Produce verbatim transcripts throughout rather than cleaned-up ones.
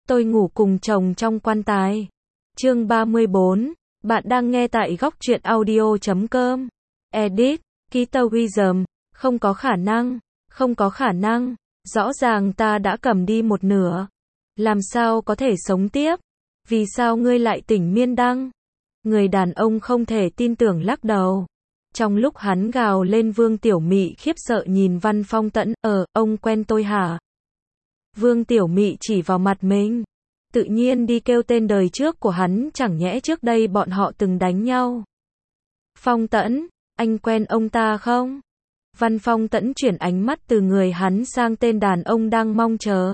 Tôi ngủ cùng chồng trong quan tài. Chương ba mươi bốn. Bạn đang nghe tại góc truyện audio chấm com. Edit. Kita Wisdom. Không có khả năng. Không có khả năng. Rõ ràng ta đã cầm đi một nửa. Làm sao có thể sống tiếp? Vì sao ngươi lại tỉnh miên đăng? Người đàn ông không thể tin tưởng lắc đầu. Trong lúc hắn gào lên, Vương Tiểu Mị khiếp sợ nhìn Văn Phong Tẫn. Ờ, ông quen tôi hả? Vương Tiểu Mị chỉ vào mặt mình. Tự nhiên đi kêu tên đời trước của hắn, chẳng nhẽ trước đây bọn họ từng đánh nhau. Phong Tẫn, anh quen ông ta không? Văn Phong Tẫn chuyển ánh mắt từ người hắn sang tên đàn ông đang mong chờ.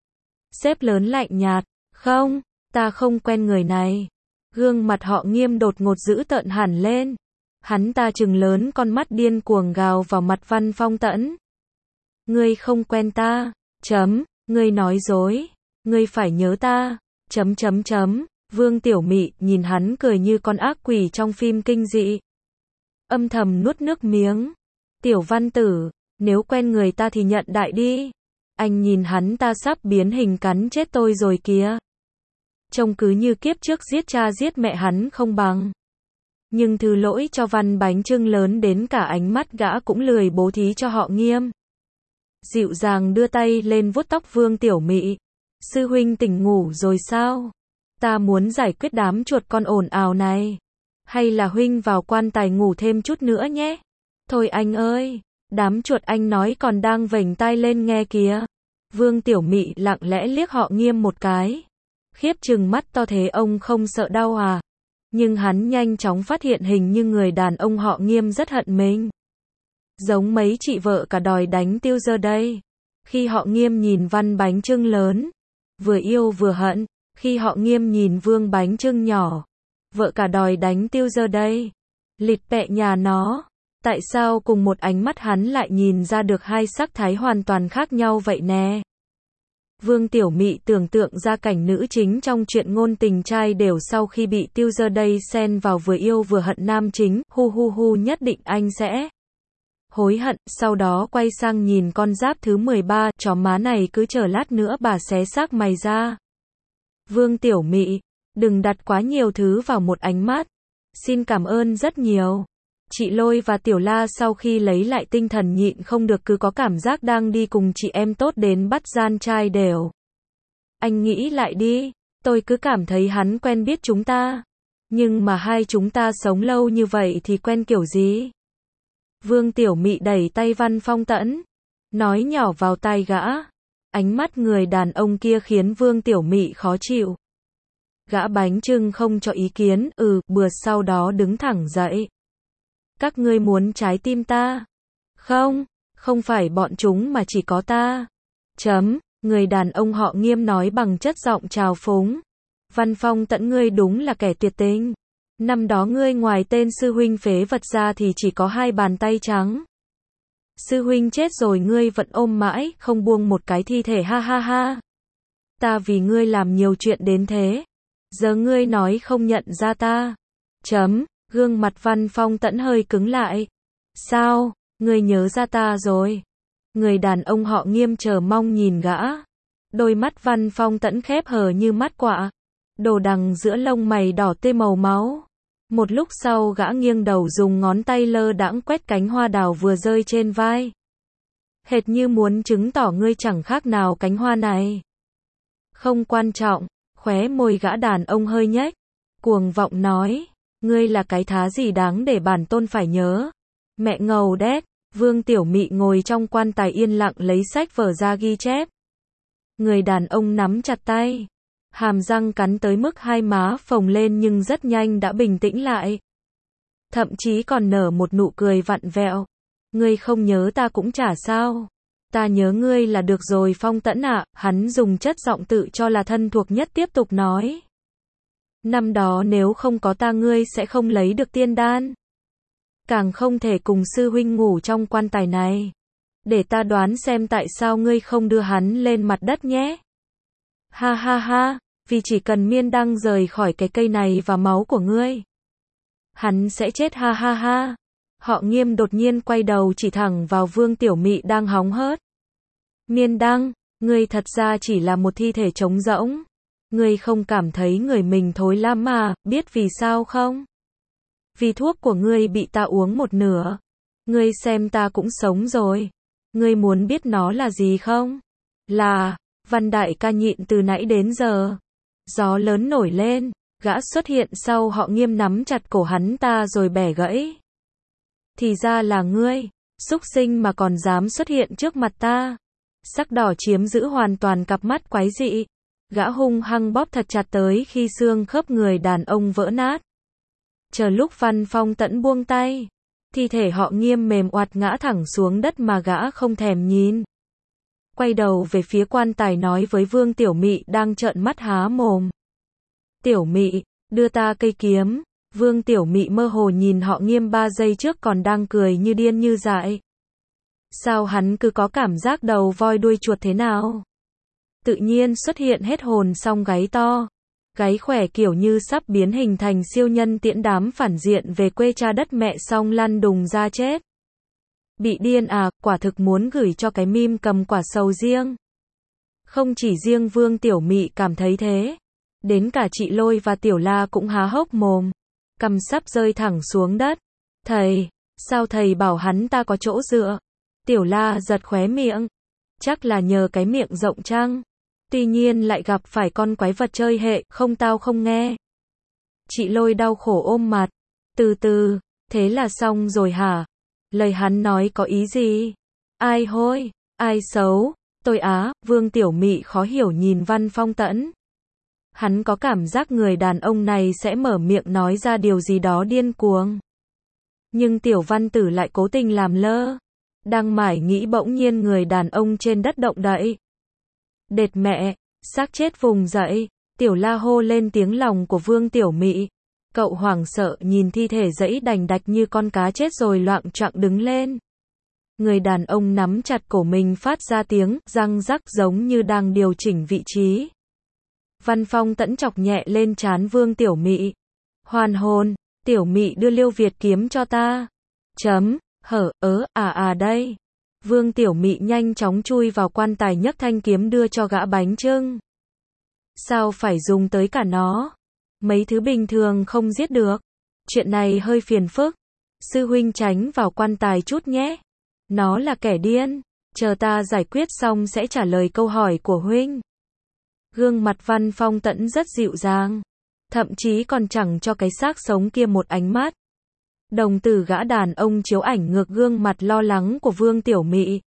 Sếp lớn lạnh nhạt, không, ta không quen người này. Gương mặt Họ Nghiêm đột ngột dữ tợn hẳn lên. Hắn ta trừng lớn con mắt điên cuồng gào vào mặt Văn Phong Tẫn. Ngươi không quen ta, chấm, ngươi nói dối, ngươi phải nhớ ta, chấm chấm chấm. Vương Tiểu Mị nhìn hắn cười như con ác quỷ trong phim kinh dị. Âm thầm nuốt nước miếng. Tiểu Văn Tử, nếu quen người ta thì nhận đại đi. Anh nhìn hắn ta sắp biến hình cắn chết tôi rồi kìa. Trông cứ như kiếp trước giết cha giết mẹ hắn không bằng. Nhưng thứ lỗi cho Văn Bánh Trưng lớn đến cả ánh mắt gã cũng lười bố thí cho Họ Nghiêm. Dịu dàng đưa tay lên vuốt tóc Vương Tiểu Mị. Sư huynh tỉnh ngủ rồi sao? Ta muốn giải quyết đám chuột con ồn ào này. Hay là huynh vào quan tài ngủ thêm chút nữa nhé? Thôi anh ơi, đám chuột anh nói còn đang vểnh tai lên nghe kìa. Vương Tiểu Mị lặng lẽ liếc Họ Nghiêm một cái. Khiếp trừng mắt to thế ông không sợ đau à? Nhưng hắn nhanh chóng phát hiện hình như người đàn ông Họ Nghiêm rất hận mình. Giống mấy chị vợ cả đòi đánh tiêu giờ đây. Khi Họ Nghiêm nhìn Văn Bánh Trưng lớn, vừa yêu vừa hận. Khi Họ Nghiêm nhìn Vương Bánh Trưng nhỏ, vợ cả đòi đánh tiêu giờ đây. Lịt bẹ nhà nó. Tại sao cùng một ánh mắt hắn lại nhìn ra được hai sắc thái hoàn toàn khác nhau vậy nè? Vương Tiểu Mị tưởng tượng ra cảnh nữ chính trong truyện ngôn tình trai đều sau khi bị tiêu giờ đây xen vào vừa yêu vừa hận nam chính, hu hu hu nhất định anh sẽ hối hận, sau đó quay sang nhìn con giáp thứ mười ba, chó má này cứ chờ lát nữa bà xé xác mày ra. Vương Tiểu Mị, đừng đặt quá nhiều thứ vào một ánh mắt. Xin cảm ơn rất nhiều. Chị Lôi và Tiểu La sau khi lấy lại tinh thần nhịn không được cứ có cảm giác đang đi cùng chị em tốt đến bắt gian trai đều. Anh nghĩ lại đi, tôi cứ cảm thấy hắn quen biết chúng ta. Nhưng mà hai chúng ta sống lâu như vậy thì quen kiểu gì? Vương Tiểu Mị đẩy tay Văn Phong Tẫn, nói nhỏ vào tai gã. Ánh mắt người đàn ông kia khiến Vương Tiểu Mị khó chịu. Gã Bánh Trưng không cho ý kiến, ừ, bừa sau đó đứng thẳng dậy. Các ngươi muốn trái tim ta? Không, không phải bọn chúng mà chỉ có ta. Chấm, người đàn ông Họ Nghiêm nói bằng chất giọng trào phúng. Văn Phong Tẫn, ngươi đúng là kẻ tuyệt tình. Năm đó ngươi ngoài tên sư huynh phế vật ra thì chỉ có hai bàn tay trắng. Sư huynh chết rồi ngươi vẫn ôm mãi, không buông một cái thi thể, ha ha ha. Ta vì ngươi làm nhiều chuyện đến thế. Giờ ngươi nói không nhận ra ta. Chấm, gương mặt Văn Phong Tẫn hơi cứng lại. Sao, ngươi nhớ ra ta rồi? Người đàn ông Họ Nghiêm chờ mong nhìn gã. Đôi mắt Văn Phong Tẫn khép hờ như mắt quạ. Đồ đằng giữa lông mày đỏ tươi màu máu. Một lúc sau gã nghiêng đầu dùng ngón tay lơ đãng quét cánh hoa đào vừa rơi trên vai. Hệt như muốn chứng tỏ ngươi chẳng khác nào cánh hoa này. Không quan trọng, khóe môi gã đàn ông hơi nhếch. Cuồng vọng nói, ngươi là cái thá gì đáng để bản tôn phải nhớ. Mẹ ngầu đét. Vương Tiểu Mị ngồi trong quan tài yên lặng lấy sách vở ra ghi chép. Người đàn ông nắm chặt tay. Hàm răng cắn tới mức hai má phồng lên nhưng rất nhanh đã bình tĩnh lại. Thậm chí còn nở một nụ cười vặn vẹo. Ngươi không nhớ ta cũng chả sao. Ta nhớ ngươi là được rồi Phong Tẫn ạ. Hắn dùng chất giọng tự cho là thân thuộc nhất tiếp tục nói. Năm đó nếu không có ta ngươi sẽ không lấy được tiên đan. Càng không thể cùng sư huynh ngủ trong quan tài này. Để ta đoán xem tại sao ngươi không đưa hắn lên mặt đất nhé. Ha ha ha, vì chỉ cần miên đăng rời khỏi cái cây này và máu của ngươi, hắn sẽ chết, ha ha ha. Họ Nghiêm đột nhiên quay đầu chỉ thẳng vào Vương Tiểu Mị đang hóng hớt. Miên đăng, ngươi thật ra chỉ là một thi thể trống rỗng. Ngươi không cảm thấy người mình thối lắm mà, biết vì sao không? Vì thuốc của ngươi bị ta uống một nửa. Ngươi xem ta cũng sống rồi. Ngươi muốn biết nó là gì không? Là, Văn đại ca nhịn từ nãy đến giờ. Gió lớn nổi lên, gã xuất hiện sau họ Nghiêm nắm chặt cổ hắn ta rồi bẻ gãy. Thì ra là ngươi, súc sinh mà còn dám xuất hiện trước mặt ta. Sắc đỏ chiếm giữ hoàn toàn cặp mắt quái dị. Gã hung hăng bóp thật chặt tới khi xương khớp người đàn ông vỡ nát. Chờ lúc Văn Phong Tẫn buông tay, thi thể họ Nghiêm mềm oặt ngã thẳng xuống đất mà gã không thèm nhìn. Quay đầu về phía quan tài nói với Vương Tiểu Mị đang trợn mắt há mồm. Tiểu Mị, đưa ta cây kiếm. Vương Tiểu Mị mơ hồ nhìn họ Nghiêm ba giây trước còn đang cười như điên như dại. Sao hắn cứ có cảm giác đầu voi đuôi chuột thế nào? Tự nhiên xuất hiện hết hồn xong gáy to. Gáy khỏe kiểu như sắp biến hình thành siêu nhân tiễn đám phản diện về quê cha đất mẹ xong lăn đùng ra chết. Bị điên à, quả thực muốn gửi cho cái meme cầm quả sầu riêng. Không chỉ riêng Vương Tiểu Mị cảm thấy thế. Đến cả chị Lôi và Tiểu La cũng há hốc mồm. Cằm sắp rơi thẳng xuống đất. Thầy, sao thầy bảo hắn ta có chỗ dựa? Tiểu La giật khóe miệng. Chắc là nhờ cái miệng rộng chăng? Tuy nhiên lại gặp phải con quái vật chơi hệ, không tao không nghe. Chị Lôi đau khổ ôm mặt. Từ từ, thế là xong rồi hả? Lời hắn nói có ý gì? Ai hôi? Ai xấu? Tôi á, Vương Tiểu Mị khó hiểu nhìn Văn Phong Tẫn. Hắn có cảm giác người đàn ông này sẽ mở miệng nói ra điều gì đó điên cuồng. Nhưng Tiểu Văn Tử lại cố tình làm lơ. Đang mải nghĩ bỗng nhiên người đàn ông trên đất động đậy. Đệt mẹ, xác chết vùng dậy, Tiểu La hô lên tiếng lòng của Vương Tiểu Mị. Cậu hoảng sợ nhìn thi thể giãy đành đạch như con cá chết rồi loạng choạng đứng lên. Người đàn ông nắm chặt cổ mình phát ra tiếng răng rắc giống như đang điều chỉnh vị trí. Văn Phong Tẫn chọc nhẹ lên trán Vương Tiểu Mị. Hoàn hồn, Tiểu Mị đưa Liêu Việt kiếm cho ta. Chấm, hở, ớ, à à đây. Vương Tiểu Mị nhanh chóng chui vào quan tài nhấc thanh kiếm đưa cho gã bánh chưng. Sao phải dùng tới cả nó? Mấy thứ bình thường không giết được. Chuyện này hơi phiền phức. Sư huynh tránh vào quan tài chút nhé. Nó là kẻ điên. Chờ ta giải quyết xong sẽ trả lời câu hỏi của huynh. Gương mặt Văn Phong Tẫn rất dịu dàng. Thậm chí còn chẳng cho cái xác sống kia một ánh mắt. Đồng tử gã đàn ông chiếu ảnh ngược gương mặt lo lắng của Vương Tiểu Mị.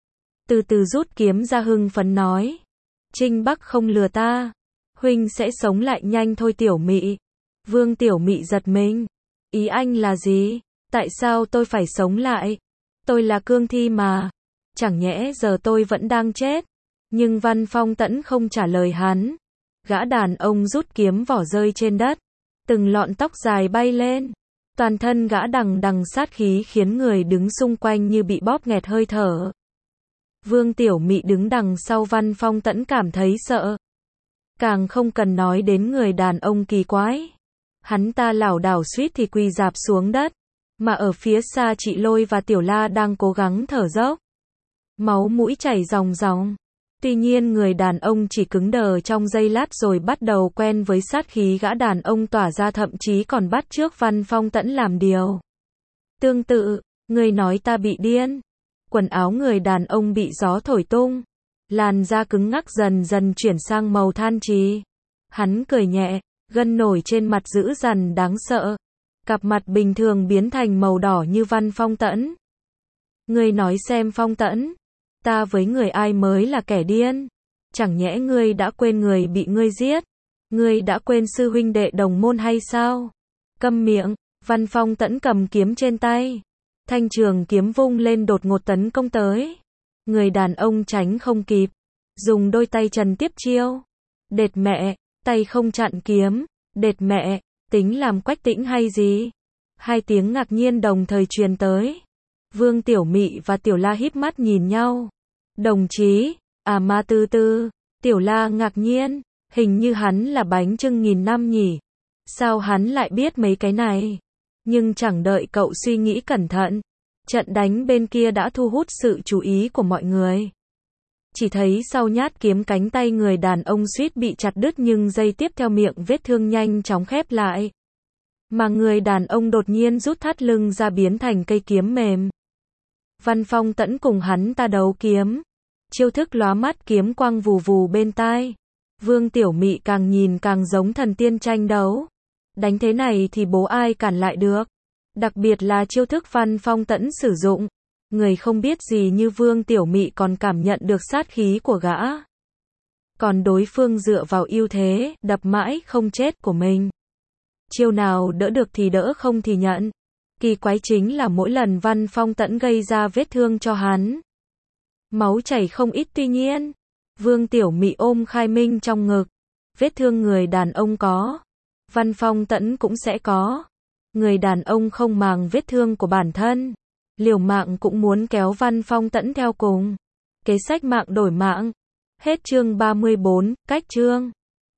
Từ từ rút kiếm ra hưng phấn nói. Trinh Bắc không lừa ta. Huynh sẽ sống lại nhanh thôi Tiểu Mị. Vương Tiểu Mị giật mình. Ý anh là gì? Tại sao tôi phải sống lại? Tôi là cương thi mà. Chẳng nhẽ giờ tôi vẫn đang chết? Nhưng Văn Phong Tẫn không trả lời hắn. Gã đàn ông rút kiếm vỏ rơi trên đất. Từng lọn tóc dài bay lên. Toàn thân gã đằng đằng sát khí khiến người đứng xung quanh như bị bóp nghẹt hơi thở. Vương Tiểu Mị đứng đằng sau Văn Phong Tẫn cảm thấy sợ. Càng không cần nói đến người đàn ông kỳ quái. Hắn ta lảo đảo suýt thì quỳ rạp xuống đất. Mà ở phía xa chị Lôi và Tiểu La đang cố gắng thở dốc. Máu mũi chảy ròng ròng. Tuy nhiên người đàn ông chỉ cứng đờ trong giây lát rồi bắt đầu quen với sát khí gã đàn ông tỏa ra, thậm chí còn bắt chước Văn Phong Tẫn làm điều tương tự. Người nói ta bị điên. Quần áo người đàn ông bị gió thổi tung. Làn da cứng ngắc dần dần chuyển sang màu than trì. Hắn cười nhẹ, gân nổi trên mặt dữ dằn đáng sợ. Cặp mặt bình thường biến thành màu đỏ như Văn Phong Tẫn. Ngươi nói xem Phong Tẫn, ta với người ai mới là kẻ điên? Chẳng nhẽ ngươi đã quên người bị ngươi giết? Ngươi đã quên sư huynh đệ đồng môn hay sao? Câm miệng. Văn Phong Tẫn cầm kiếm trên tay. Thanh trường kiếm vung lên đột ngột tấn công tới. Người đàn ông tránh không kịp. Dùng đôi tay trần tiếp chiêu. Đệt mẹ, tay không chặn kiếm. Đệt mẹ, tính làm Quách Tĩnh hay gì? Hai tiếng ngạc nhiên đồng thời truyền tới. Vương Tiểu Mị và Tiểu La híp mắt nhìn nhau. Đồng chí, à ma tư tư. Tiểu La ngạc nhiên, hình như hắn là bánh chưng nghìn năm nhỉ? Sao hắn lại biết mấy cái này? Nhưng chẳng đợi cậu suy nghĩ cẩn thận, trận đánh bên kia đã thu hút sự chú ý của mọi người. Chỉ thấy sau nhát kiếm cánh tay người đàn ông suýt bị chặt đứt nhưng giây tiếp theo miệng vết thương nhanh chóng khép lại. Mà người đàn ông đột nhiên rút thắt lưng ra biến thành cây kiếm mềm. Văn Phong Tẫn cùng hắn ta đấu kiếm. Chiêu thức lóa mắt kiếm quang vù vù bên tai. Vương Tiểu Mị càng nhìn càng giống thần tiên tranh đấu. Đánh thế này thì bố ai cản lại được. Đặc biệt là chiêu thức Văn Phong Tẫn sử dụng. Người không biết gì như Vương Tiểu Mị còn cảm nhận được sát khí của gã. Còn đối phương dựa vào ưu thế, đập mãi không chết của mình. Chiêu nào đỡ được thì đỡ không thì nhận. Kỳ quái chính là mỗi lần Văn Phong Tẫn gây ra vết thương cho hắn. Máu chảy không ít tuy nhiên. Vương Tiểu Mị ôm Khai Minh trong ngực. Vết thương người đàn ông có. Văn Phong Tẫn cũng sẽ có. Người đàn ông không màng vết thương của bản thân. Liều mạng cũng muốn kéo Văn Phong Tẫn theo cùng. Kế sách mạng đổi mạng. Hết chương ba mươi bốn, cách chương.